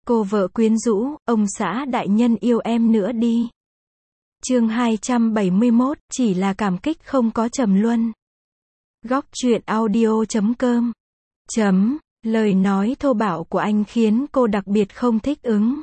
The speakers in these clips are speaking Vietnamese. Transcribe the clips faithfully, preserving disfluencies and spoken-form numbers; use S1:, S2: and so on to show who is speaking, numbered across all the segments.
S1: Cô vợ quyến rũ, ông xã đại nhân yêu em nữa đi. Chương hai trăm bảy mươi mốt, chỉ là cảm kích không có trầm luân. Góc truyện audio chấm com. Chấm, lời nói thô bạo của anh khiến cô đặc biệt không thích ứng.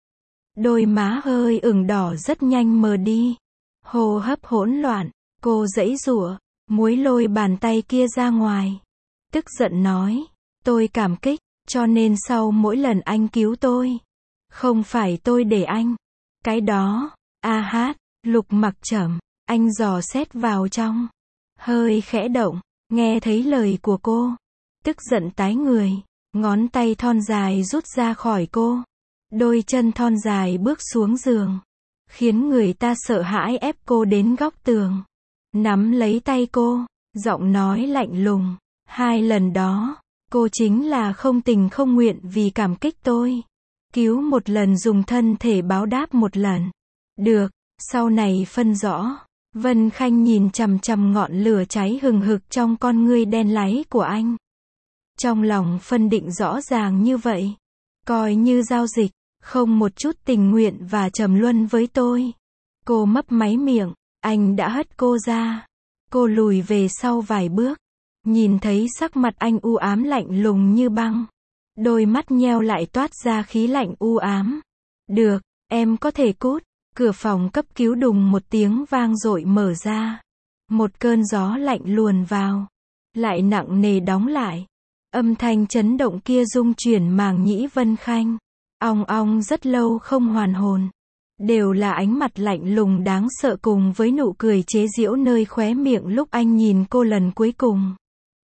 S1: Đôi má hơi ửng đỏ rất nhanh mờ đi. Hô hấp hỗn loạn, cô giãy giụa, múi lôi bàn tay kia ra ngoài. Tức giận nói, tôi cảm kích, cho nên sau mỗi lần anh cứu tôi, không phải tôi để anh. Cái đó, a hát, Lục Mặc Trầm, anh dò xét vào trong, hơi khẽ động, nghe thấy lời của cô, tức giận tái người, ngón tay thon dài rút ra khỏi cô, đôi chân thon dài bước xuống giường, khiến người ta sợ hãi ép cô đến góc tường, nắm lấy tay cô, giọng nói lạnh lùng, hai lần đó, cô chính là không tình không nguyện vì cảm kích tôi, cứu một lần dùng thân thể báo đáp một lần. Được, sau này phân rõ. Vân Khanh nhìn chằm chằm ngọn lửa cháy hừng hực trong con ngươi đen láy của anh. Trong lòng phân định rõ ràng như vậy, coi như giao dịch, không một chút tình nguyện và trầm luân với tôi. Cô mấp máy miệng, anh đã hất cô ra. Cô lùi về sau vài bước, nhìn thấy sắc mặt anh u ám lạnh lùng như băng. Đôi mắt nheo lại toát ra khí lạnh u ám. Được, em có thể cút. Cửa phòng cấp cứu đùng một tiếng vang dội mở ra. Một cơn gió lạnh luồn vào, lại nặng nề đóng lại. Âm thanh chấn động kia rung chuyển màng nhĩ Vân Khanh. Ong ong rất lâu không hoàn hồn. Đều là ánh mặt lạnh lùng đáng sợ cùng với nụ cười chế giễu nơi khóe miệng lúc anh nhìn cô lần cuối cùng.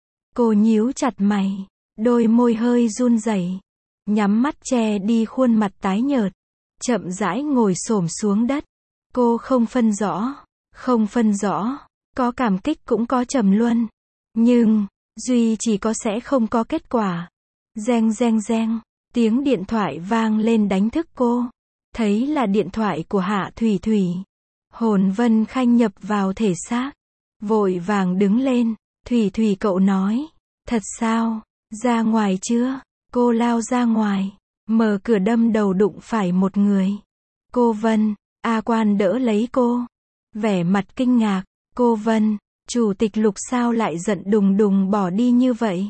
S1: Cô nhíu chặt mày, đôi môi hơi run rẩy, nhắm mắt che đi khuôn mặt tái nhợt, chậm rãi ngồi xổm xuống đất. Cô không phân rõ, không phân rõ, có cảm kích cũng có trầm luân, nhưng duy chỉ có sẽ không có kết quả. Reng reng reng, tiếng điện thoại vang lên đánh thức cô. Thấy là điện thoại của Hạ Thủy Thủy. Hồn Vân Khanh nhập vào thể xác, vội vàng đứng lên. Thủy Thủy cậu nói, thật sao, ra ngoài chưa? Cô lao ra ngoài, mở cửa đâm đầu đụng phải một người. Cô Vân, A Quan đỡ lấy cô, vẻ mặt kinh ngạc. Cô Vân, chủ tịch Lục sao lại giận đùng đùng bỏ đi như vậy?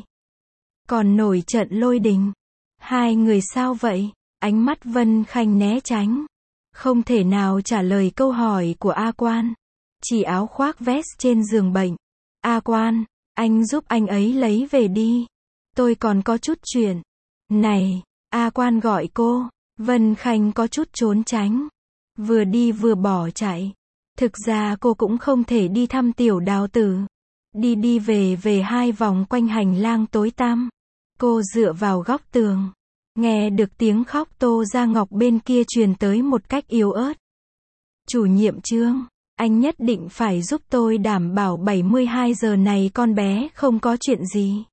S1: Còn nổi trận lôi đình. Hai người sao vậy? Ánh mắt Vân Khanh né tránh, không thể nào trả lời câu hỏi của A Quan. Chỉ áo khoác vest trên giường bệnh. A Quan, anh giúp anh ấy lấy về đi. Tôi còn có chút chuyện. Này, A Quan gọi cô. Vân Khanh có chút trốn tránh, vừa đi vừa bỏ chạy. Thực ra cô cũng không thể đi thăm Tiểu Đào Tử. Đi đi về về hai vòng quanh hành lang tối tăm. Cô dựa vào góc tường, nghe được tiếng khóc Tô Gia Ngọc bên kia truyền tới một cách yếu ớt. Chủ nhiệm Trương, anh nhất định phải giúp tôi đảm bảo bảy mươi hai giờ này con bé không có chuyện gì.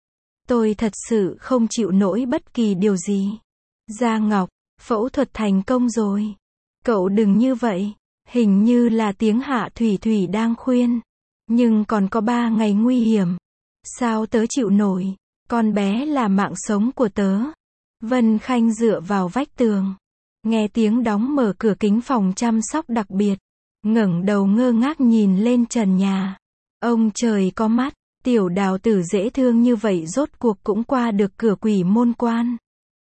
S1: Tôi thật sự không chịu nổi bất kỳ điều gì. Gia Ngọc, phẫu thuật thành công rồi. Cậu đừng như vậy. Hình như là tiếng Hạ Thủy Thủy đang khuyên. Nhưng còn có ba ngày nguy hiểm. Sao tớ chịu nổi? Con bé là mạng sống của tớ. Vân Khanh dựa vào vách tường, nghe tiếng đóng mở cửa kính phòng chăm sóc đặc biệt, ngẩng đầu ngơ ngác nhìn lên trần nhà. Ông trời có mắt, Tiểu Đào Tử dễ thương như vậy rốt cuộc cũng qua được cửa quỷ môn quan.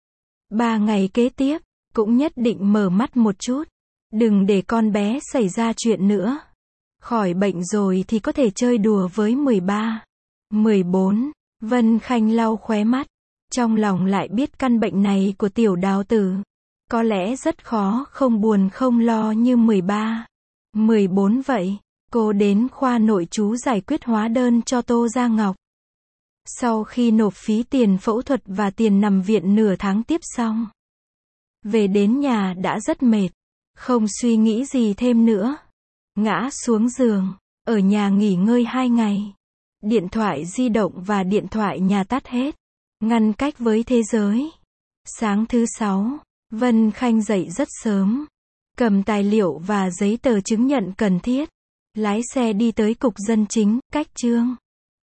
S1: Ba ngày kế tiếp, cũng nhất định mở mắt một chút, đừng để con bé xảy ra chuyện nữa. Khỏi bệnh rồi thì có thể chơi đùa với mười ba, mười bốn, Vân Khanh lau khóe mắt. Trong lòng lại biết căn bệnh này của Tiểu Đào Tử, có lẽ rất khó không buồn không lo như mười ba, mười bốn vậy. Cô đến khoa nội trú giải quyết hóa đơn cho Tô Gia Ngọc. Sau khi nộp phí tiền phẫu thuật và tiền nằm viện nửa tháng tiếp xong, về đến nhà đã rất mệt, không suy nghĩ gì thêm nữa. Ngã xuống giường, ở nhà nghỉ ngơi hai ngày. Điện thoại di động và điện thoại nhà tắt hết, ngăn cách với thế giới. Sáng thứ sáu, Vân Khanh dậy rất sớm, cầm tài liệu và giấy tờ chứng nhận cần thiết, lái xe đi tới cục dân chính, cách Trương